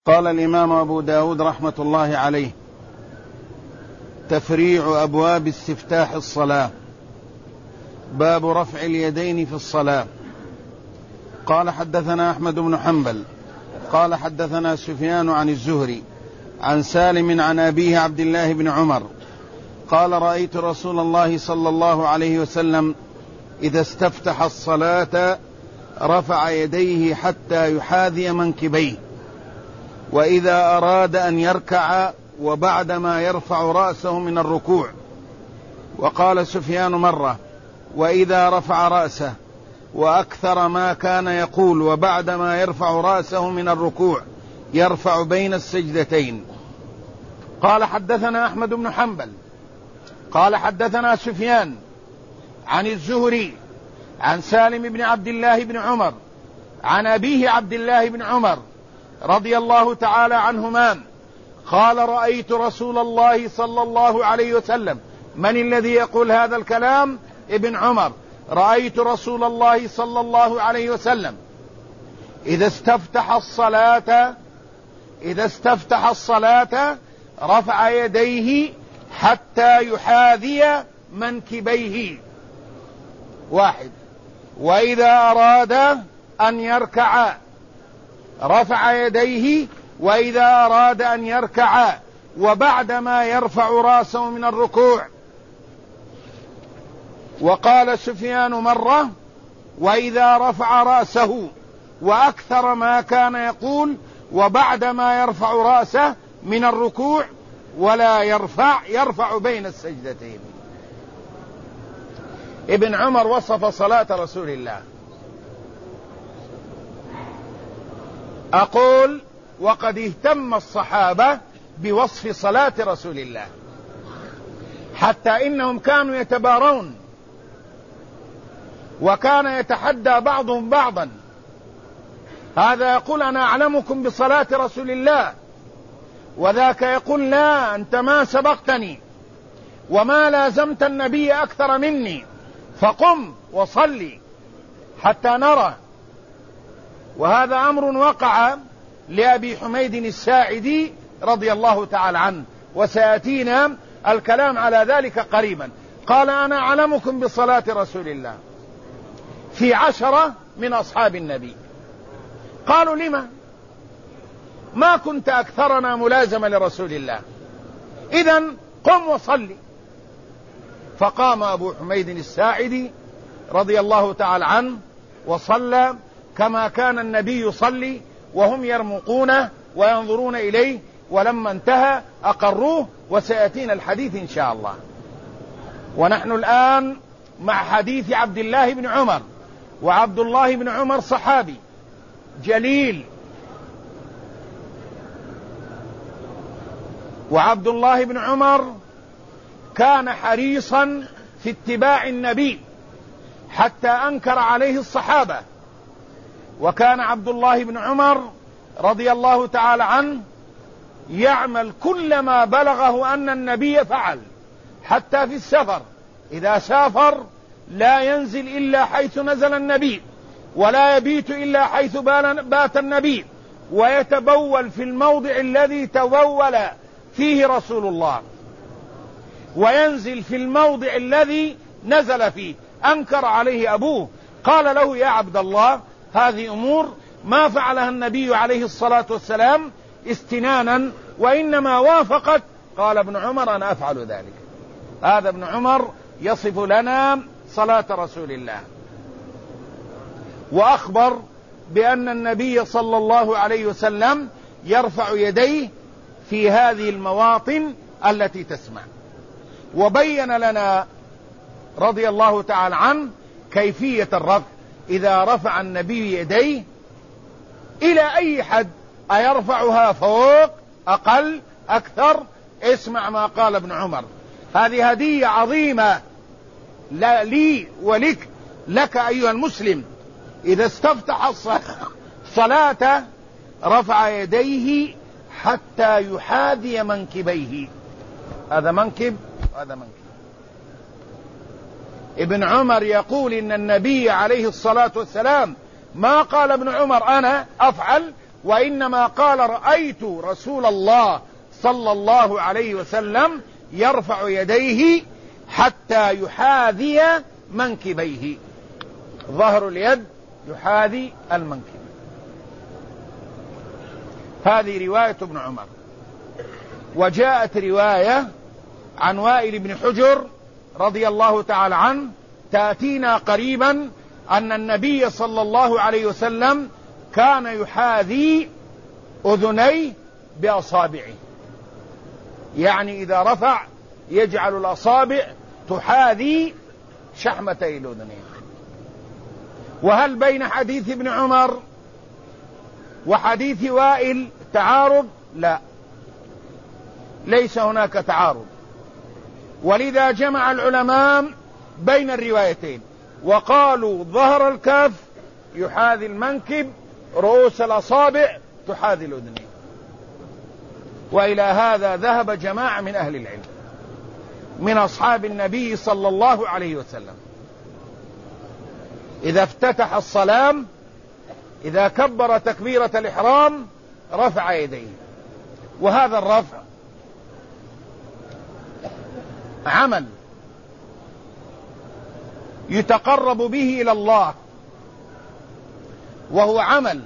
قال الإمام أبو داود رحمة الله عليه: تفريع أبواب استفتاح الصلاة. باب رفع اليدين في الصلاة. قال حدثنا أحمد بن حنبل قال حدثنا سفيان عن الزهري عن سالم عن أبيه عبد الله بن عمر قال: رأيت رسول الله صلى الله عليه وسلم إذا استفتح الصلاة رفع يديه حتى يحاذي منكبيه، وإذا أراد أن يركع وبعدما يرفع رأسه من الركوع. وقال سفيان مرة: وإذا رفع رأسه، وأكثر ما كان يقول وبعدما يرفع رأسه من الركوع يرفع بين السجدتين. قال حدثنا أحمد بن حنبل قال حدثنا سفيان عن الزهري عن سالم بن عبد الله بن عمر عن أبيه عبد الله بن عمر رضي الله تعالى عنهما قال: رأيت رسول الله صلى الله عليه وسلم. من الذي يقول هذا الكلام؟ ابن عمر. رأيت رسول الله صلى الله عليه وسلم إذا استفتح الصلاة رفع يديه حتى يحاذي منكبيه، واحد. وإذا أراد أن يركع رفع يديه، وإذا أراد أن يركع وبعدما يرفع رأسه من الركوع. وقال سفيان مرة: وإذا رفع رأسه، وأكثر ما كان يقول وبعدما يرفع رأسه من الركوع ولا يرفع بين السجدتين. ابن عمر وصف صلاة رسول الله. أقول: وقد اهتم الصحابة بوصف صلاة رسول الله، حتى إنهم كانوا يتبارون، وكان يتحدى بعضهم بعضا. هذا يقول: أنا أعلمكم بصلاة رسول الله، وذاك يقول: لا، أنت ما سبقتني وما لازمت النبي أكثر مني، فقم وصلي حتى نرى. وهذا أمر وقع لأبي حميد الساعدي رضي الله تعالى عنه، وسيأتينا الكلام على ذلك قريبا. قال: أنا أعلمكم بصلاة رسول الله، في 10 من أصحاب النبي. قالوا: لما؟ ما كنت أكثرنا ملازمة لرسول الله، إذن قم وصلي. فقام أبو حميد الساعدي رضي الله تعالى عنه وصلى كما كان النبي يصلي، وهم يرمقونه وينظرون إليه، ولما انتهى أقروه، وسيأتينا الحديث إن شاء الله. ونحن الآن مع حديث عبد الله بن عمر، وعبد الله بن عمر صحابي جليل، وعبد الله بن عمر كان حريصا في اتباع النبي حتى أنكر عليه الصحابة. وكان عبد الله بن عمر رضي الله تعالى عنه يعمل كل ما بلغه أن النبي فعل، حتى في السفر. إذا سافر لا ينزل إلا حيث نزل النبي، ولا يبيت إلا حيث بات النبي، ويتبول في الموضع الذي تبول فيه رسول الله، وينزل في الموضع الذي نزل فيه. أنكر عليه أبوه، قال له: يا عبد الله، هذه أمور ما فعلها النبي عليه الصلاة والسلام استنانا، وإنما وافقت. قال ابن عمر: أنا أفعل ذلك. هذا ابن عمر يصف لنا صلاة رسول الله، وأخبر بأن النبي صلى الله عليه وسلم يرفع يديه في هذه المواطن التي تسمع. وبين لنا رضي الله تعالى عنه كيفية الرفع. إذا رفع النبي يديه إلى أي حد، أيرفعها فوق، أقل، أكثر؟ اسمع ما قال ابن عمر. هذه هدية عظيمة لي ولك، لك أيها المسلم. إذا استفتح الصلاة رفع يديه حتى يحاذي منكبيه. هذا منكب وهذا منكب. ابن عمر يقول إن النبي عليه الصلاة والسلام ما قال ابن عمر: أنا أفعل، وإنما قال رأيت رسول الله صلى الله عليه وسلم يرفع يديه حتى يحاذي منكبيه، ظهر اليد يحاذي المنكب. هذه رواية ابن عمر. وجاءت رواية عن وائل بن حجر رضي الله تعالى عنه تأتينا قريبا أن النبي صلى الله عليه وسلم كان يحاذي أذنيه بأصابعه، يعني إذا رفع يجعل الأصابع تحاذي شحمتي الأذنين. وهل بين حديث ابن عمر وحديث وائل تعارض؟ لا، ليس هناك تعارض، ولذا جمع العلماء بين الروايتين وقالوا ظهر الكف يحاذي المنكب، رؤوس الأصابع تحاذي الأذنين. وإلى هذا ذهب جماعة من أهل العلم من أصحاب النبي صلى الله عليه وسلم. إذا افتتح الصلاة، إذا كبر تكبيرة الإحرام رفع يديه، وهذا الرفع عمل يتقرب به إلى الله، وهو عمل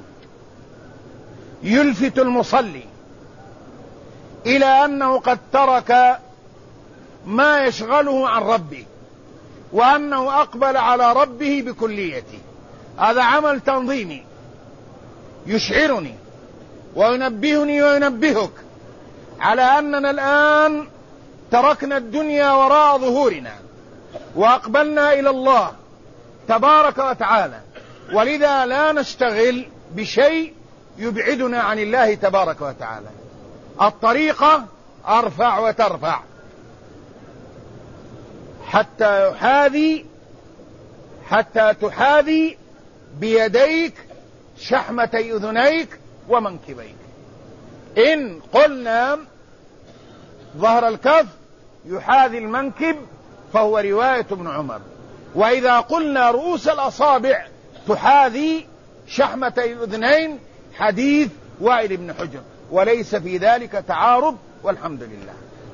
يلفت المصلي إلى أنه قد ترك ما يشغله عن ربه، وأنه أقبل على ربه بكليته. هذا عمل تنظيمي يشعرني وينبهني وينبهك على أننا الآن تركنا الدنيا وراء ظهورنا وأقبلنا إلى الله تبارك وتعالى، ولذا لا نشتغل بشيء يبعدنا عن الله تبارك وتعالى. الطريقة أرفع وترفع حتى تحاذي بيديك شحمتي أذنيك ومنكبيك. إن قلنا ظهر الكف يحاذي المنكب فهو رواية ابن عمر، وإذا قلنا رؤوس الأصابع تحاذي شحمتي الأذنين حديث وائل بن حجر، وليس في ذلك تعارض والحمد لله.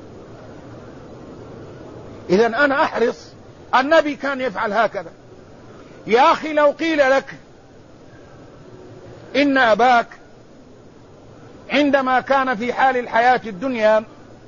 إذن أنا أحرص، النبي كان يفعل هكذا. يا أخي لو قيل لك إن أباك عندما كان في حال الحياة الدنيا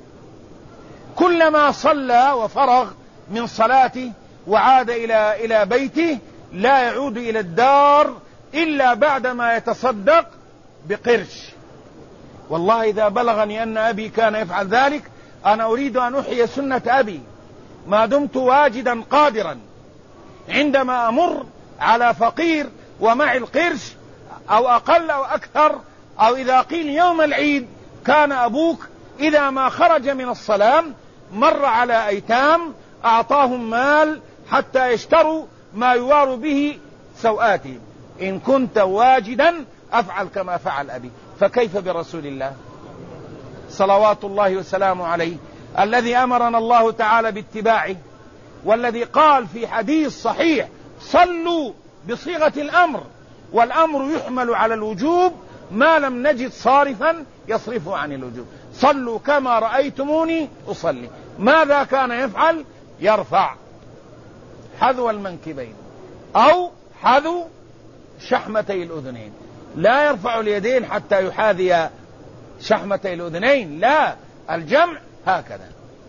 كلما صلى وفرغ من صلاته وعاد إلى بيته لا يعود إلى الدار إلا بعدما يتصدق بقرش، والله إذا بلغني أن أبي كان يفعل ذلك أنا أريد أن أحيي سنة أبي ما دمت واجدا قادرا. عندما أمر على فقير ومعي القرش أو أقل أو أكثر، أو إذا قيل يوم العيد كان أبوك إذا ما خرج من الصلاة مر على أيتام أعطاهم مال حتى يشتروا ما يوار به سوآتهم. إن كنت واجدا أفعل كما فعل أبي، فكيف برسول الله صلوات الله وسلامه عليه الذي أمرنا الله تعالى باتباعه، والذي قال في حديث صحيح صلوا بصيغة الأمر، والأمر يحمل على الوجوب ما لم نجد صارفا يصرفه عن الوجوب. صلوا كما رأيتموني أصلي. ماذا كان يفعل؟ يرفع حذو المنكبين أو حذو شحمتي الأذنين، لا يرفع اليدين حتى يحاذي شحمتي الأذنين، لا، الجمع هكذا.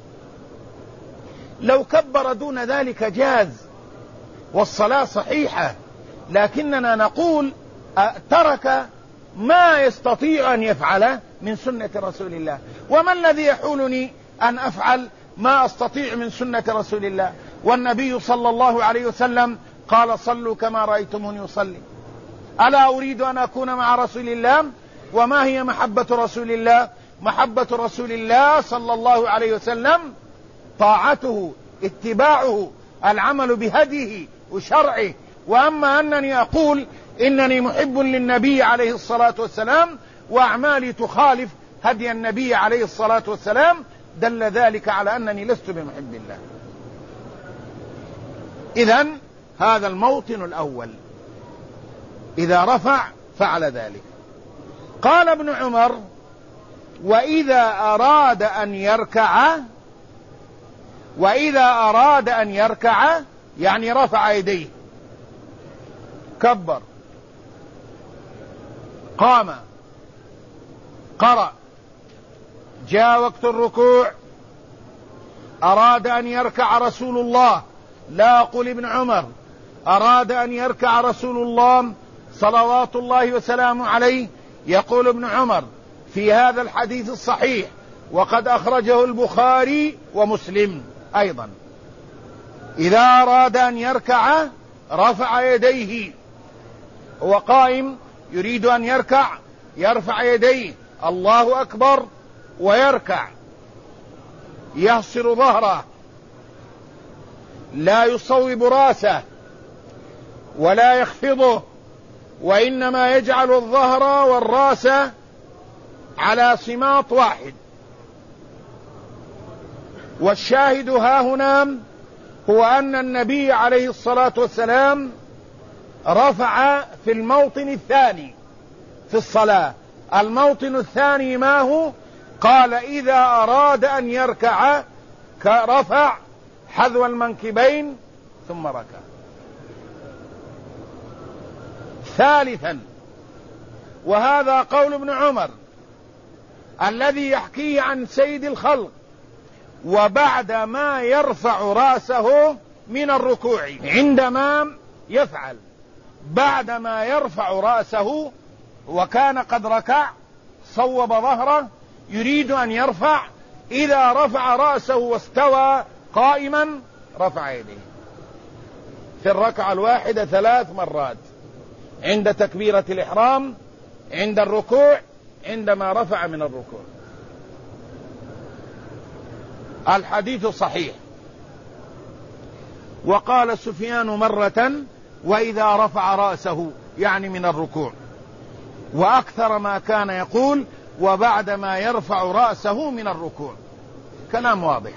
لو كبر دون ذلك جاز والصلاة صحيحة، لكننا نقول ترك ما يستطيع أن يفعله من سنة رسول الله. وما الذي يحولني أن أفعل ما أستطيع من سنة رسول الله؟ والنبي صلى الله عليه وسلم قال صلوا كما رأيتموني أصلي. ألا أريد أن أكون مع رسول الله؟ وما هي محبة رسول الله؟ محبة رسول الله صلى الله عليه وسلم طاعته، اتباعه، العمل بهديه وشرعه. وأما أنني أقول إنني محب للنبي عليه الصلاة والسلام وأعمالي تخالف هدي النبي عليه الصلاة والسلام، دل ذلك على أنني لست بمحب الله. إذن هذا الموطن الأول، إذا رفع فعل ذلك. قال ابن عمر: وإذا أراد أن يركع يعني رفع يديه، كبر، قام، قرأ، جاء وقت الركوع، أراد أن يركع رسول الله، لا أقول ابن عمر، أراد أن يركع رسول الله صلوات الله وسلامه عليه، يقول ابن عمر في هذا الحديث الصحيح وقد أخرجه البخاري ومسلم أيضا: إذا أراد أن يركع رفع يديه، هو قائم يريد أن يركع يرفع يديه الله أكبر ويركع، يهصر ظهره، لا يصوب راسه ولا يخفضه، وإنما يجعل الظهر والراس على صماط واحد. والشاهد ها هنا هو أن النبي عليه الصلاة والسلام رفع في الموطن الثاني في الصلاة. الموطن الثاني ما هو؟ قال: إذا أراد أن يركع رفع حذو المنكبين ثم ركع. ثالثا، وهذا قول ابن عمر الذي يحكيه عن سيد الخلق: وبعد ما يرفع رأسه من الركوع، عندما يفعل بعد ما يرفع رأسه وكان قد ركع صوب ظهره يريد أن يرفع، إذا رفع رأسه واستوى قائما رفع يديه في الركعة الواحدة 3 مرات: عند تكبيرة الإحرام، عند الركوع، عندما رفع من الركوع. الحديث صحيح. وقال سفيان مرة: وإذا رفع رأسه يعني من الركوع، وأكثر ما كان يقول: وبعد ما يرفع رأسه من الركوع. كلام واضح،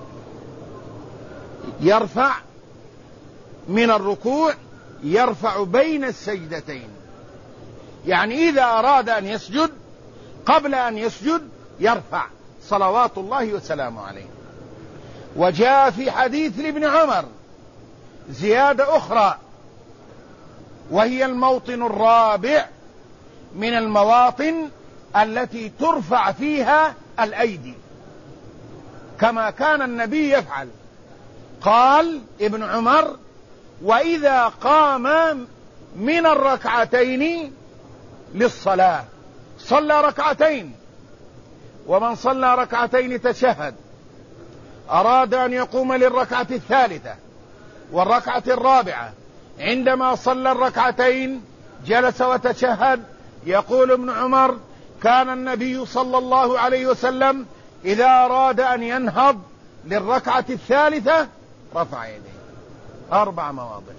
يرفع من الركوع، يرفع بين السجدتين، يعني إذا أراد أن يسجد قبل أن يسجد يرفع صلوات الله وسلامه عليه. وجاء في حديث لابن عمر زيادة أخرى، وهي الموطن الرابع من المواطن التي ترفع فيها الأيدي كما كان النبي يفعل. قال ابن عمر: وإذا قام من الركعتين للصلاة، صلى ركعتين، ومن صلى ركعتين تشهد، أراد أن يقوم للركعة الثالثة والركعة الرابعة، عندما صلى الركعتين جلس وتشهد. يقول ابن عمر: كان النبي صلى الله عليه وسلم إذا أراد أن ينهض للركعة الثالثة رفع يديه. 4 مواضع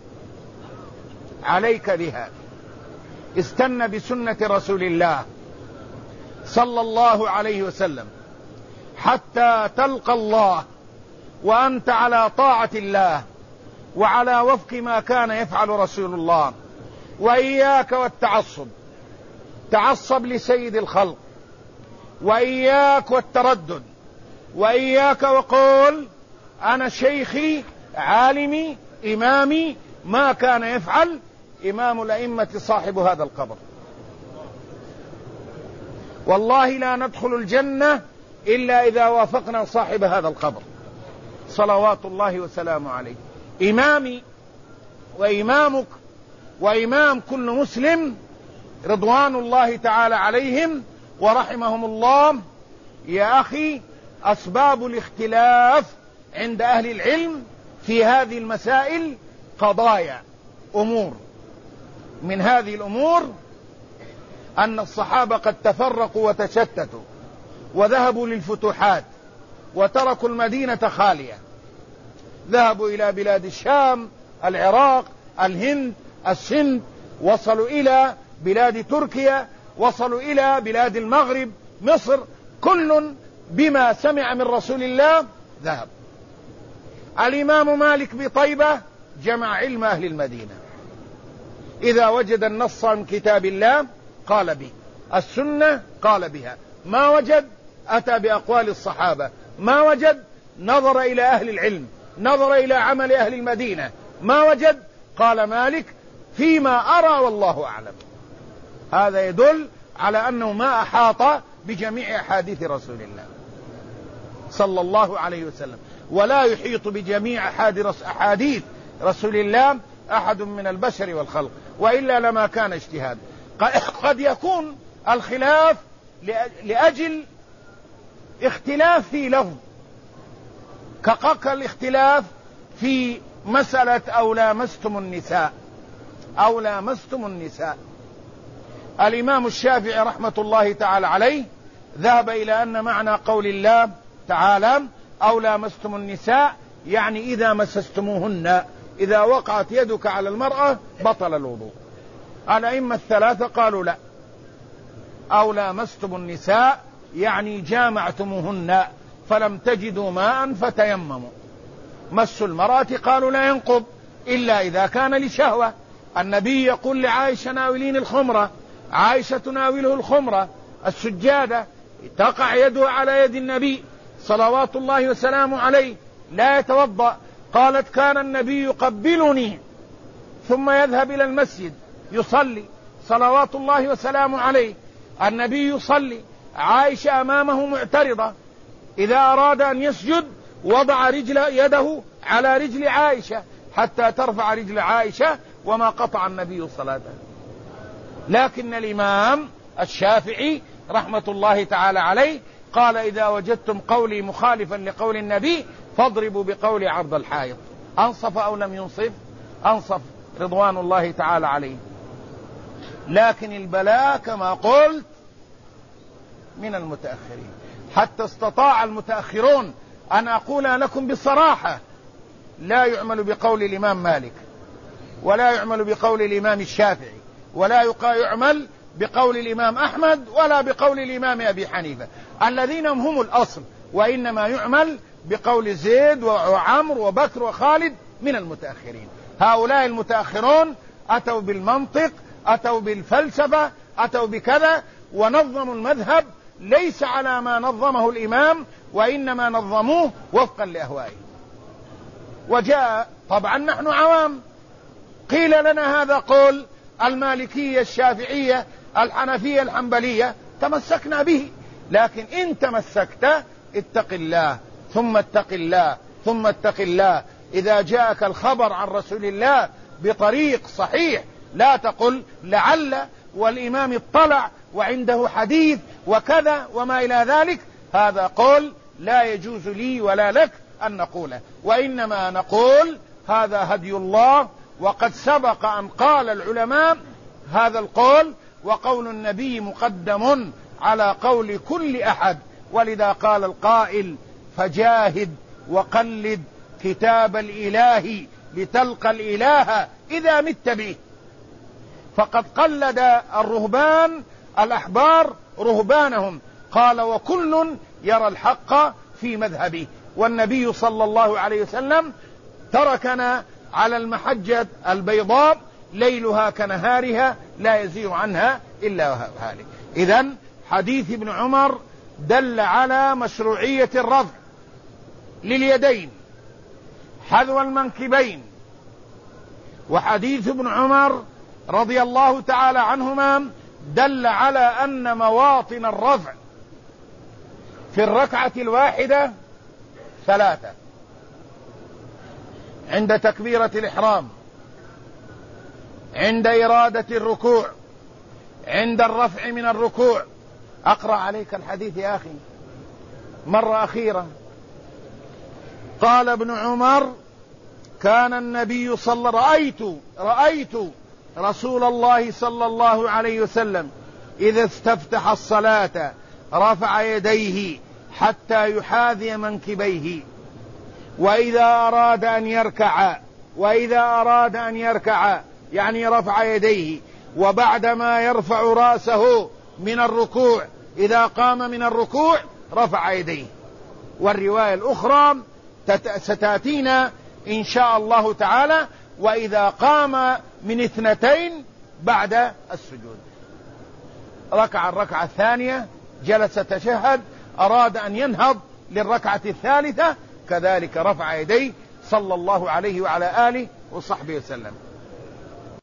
عليك بها، استنى بسنة رسول الله صلى الله عليه وسلم حتى تلقى الله وأنت على طاعة الله وعلى وفق ما كان يفعل رسول الله. وإياك والتعصب، تعصب لسيد الخلق، وإياك والتردد، وإياك وقول أنا شيخي عالمي إمامي، ما كان يفعل إمام الأئمة صاحب هذا القبر. والله لا ندخل الجنة إلا إذا وافقنا صاحب هذا القبر صلوات الله وسلامه عليه. إمامي وإمامك وإمام كل مسلم رضوان الله تعالى عليهم ورحمهم الله. يا أخي، أسباب الاختلاف عند أهل العلم في هذه المسائل قضايا أمور. من هذه الأمور أن الصحابة قد تفرقوا وتشتتوا وذهبوا للفتوحات وتركوا المدينة خالية، ذهبوا إلى بلاد الشام، العراق، الهند، السند، وصلوا إلى بلاد تركيا، وصلوا إلى بلاد المغرب، مصر، كل بما سمع من رسول الله ذهب. الإمام مالك بطيبة جمع علم أهل المدينة، إذا وجد النص من كتاب الله قال به، السنة قال بها، ما وجد أتى بأقوال الصحابة، ما وجد نظر إلى أهل العلم، نظر إلى عمل أهل المدينة، ما وجد قال مالك فيما أرى والله أعلم. هذا يدل على أنه ما أحاط بجميع أحاديث رسول الله صلى الله عليه وسلم، ولا يحيط بجميع أحاديث رسول الله أحد من البشر والخلق، وإلا لما كان اجتهاد. قد يكون الخلاف لأجل اختلاف في لفظ، كالاختلاف في مسألة أو لامستم النساء، أو لامستم النساء. الإمام الشافعي رحمة الله تعالى عليه ذهب إلى أن معنى قول الله تعالى أو لامستم النساء يعني إذا مسستموهن، إذا وقعت يدك على المرأة بطل الوضوء. الأئمة الثلاثة قالوا لا، أو لامستم النساء يعني جامعتموهن فلم تجدوا ماء فتيمموا. مس المرأة قالوا لا ينقض إلا إذا كان لشهوة. النبي يقول لعائشة ناولين الخمرة، عائشة تناوله الخمرة السجادة، تقع يده على يد النبي صلوات الله وسلامه عليه، لا يتوضأ. قالت كان النبي يقبلني ثم يذهب إلى المسجد يصلي صلوات الله وسلامه عليه. النبي يصلي، عائشة أمامه معترضة، إذا أراد أن يسجد وضع يده على رجل عائشة حتى ترفع رجل عائشة، وما قطع النبي صلاته. لكن الإمام الشافعي رحمة الله تعالى عليه قال إذا وجدتم قولي مخالفا لقول النبي فاضربوا بقولي عرض الحائط. أنصف أو لم ينصف؟ أنصف رضوان الله تعالى عليه. لكن البلاء كما قلت من المتأخرين، حتى استطاع المتأخرون أن أقول لكم بصراحة لا يعمل بقول الإمام مالك، ولا يعمل بقول الإمام الشافعي، ولا يعمل بقول الإمام أحمد، ولا بقول الإمام أبي حنيفة الذين هم الأصل، وإنما يعمل بقول زيد وعمر وبكر وخالد من المتأخرين. هؤلاء المتأخرون أتوا بالمنطق، أتوا بالفلسفة، أتوا بكذا، ونظموا المذهب ليس على ما نظمه الإمام، وإنما نظموه وفقا لأهوائه. وجاء طبعا نحن عوام، قيل لنا هذا قول المالكية الشافعية الحنفية الحنبلية تمسكنا به، لكن إن تمسكت اتق الله ثم اتق الله ثم اتق الله. إذا جاءك الخبر عن رسول الله بطريق صحيح لا تقل لعل والإمام اطلع وعنده حديث وكذا وما إلى ذلك. هذا قول لا يجوز لي ولا لك أن نقوله، وإنما نقول هذا هدي الله، وقد سبق أن قال العلماء هذا القول، وقول النبي مقدم على قول كل أحد. ولذا قال القائل فجاهد وقلد كتاب الإله لتلقى الإله إذا مت به. فقد قلد الرهبان الأحبار رهبانهم، قال وكل يرى الحق في مذهبه. والنبي صلى الله عليه وسلم تركنا على المحجة البيضاء ليلها كنهارها لا يزيغ عنها إلا هالك. إذن حديث ابن عمر دل على مشروعية الرفع لليدين حذو المنكبين. وحديث ابن عمر رضي الله تعالى عنهما دل على أن مواطن الرفع في الركعة الواحدة 3: عند تكبيرة الإحرام، عند إرادة الركوع، عند الرفع من الركوع. أقرأ عليك الحديث يا أخي مرة أخيرة. قال ابن عمر كان النبي رأيت رسول الله صلى الله عليه وسلم إذا استفتح الصلاة رفع يديه حتى يحاذي منكبيه، وإذا أراد أن يركع يعني رفع يديه، وبعدما يرفع رأسه من الركوع إذا قام من الركوع رفع يديه. والرواية الأخرى ستأتينا إن شاء الله تعالى، وإذا قام من 2 بعد السجود. ركع الركعة الثانية جلس تشهد، أراد أن ينهض للركعة الثالثة كذلك رفع يديه صلى الله عليه وعلى آله وصحبه وسلم.